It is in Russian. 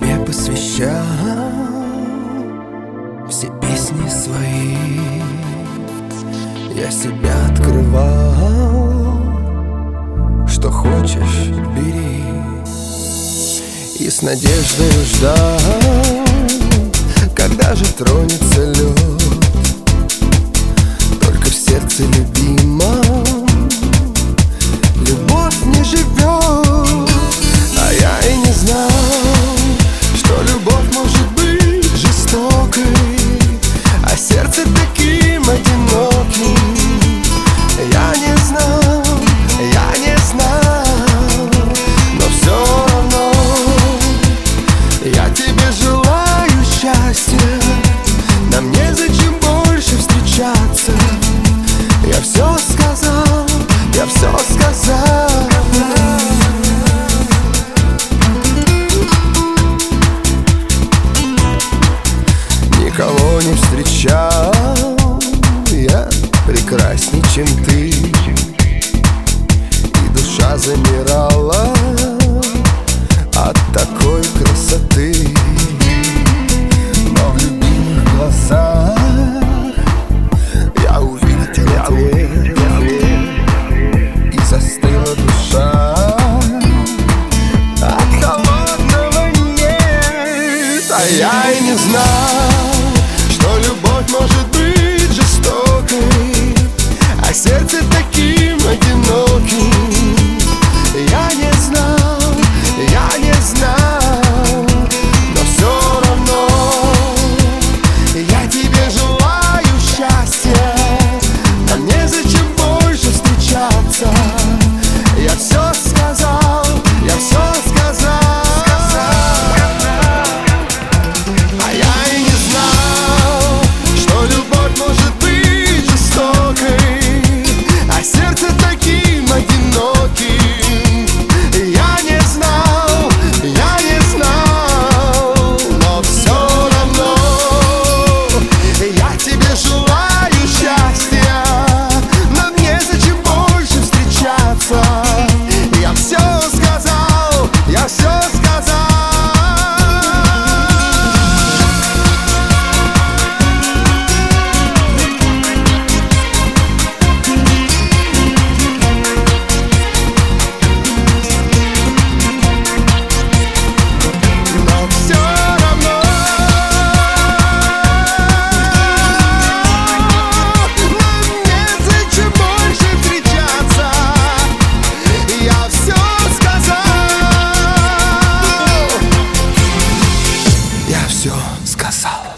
тебе посвящал все песни свои. Я себя открывал, что хочешь, бери. И с надеждой ждал, когда же тронется лед. Только в сердце любимом любовь не живет. А я и не знал, что любовь может быть жестокой, а сердце таким одиноким. Я не знал, но все равно я тебе желаю счастья. Нам незачем больше встречаться. Я все сказал, я все сказал. Никого не встречал я прекрасней, чем ты. И душа замирала от такой красоты. Но в любимых глазах я увидел ответ, и застыла душа от холодного нет. А я и не знал, что любовь может быть жестокой, а сердце таким одиноким. Я не знал, но все равно я тебе желаю счастья. Нам незачем больше встречаться. Я все сказал, я все сказал. А я и не знал, что любовь может быть жестокой, а сердце таким одиноким. Я не знал, но все равно я тебе желаю счастья. Нам незачем больше встречаться. Я все сказал, я все сказал. Все сказал.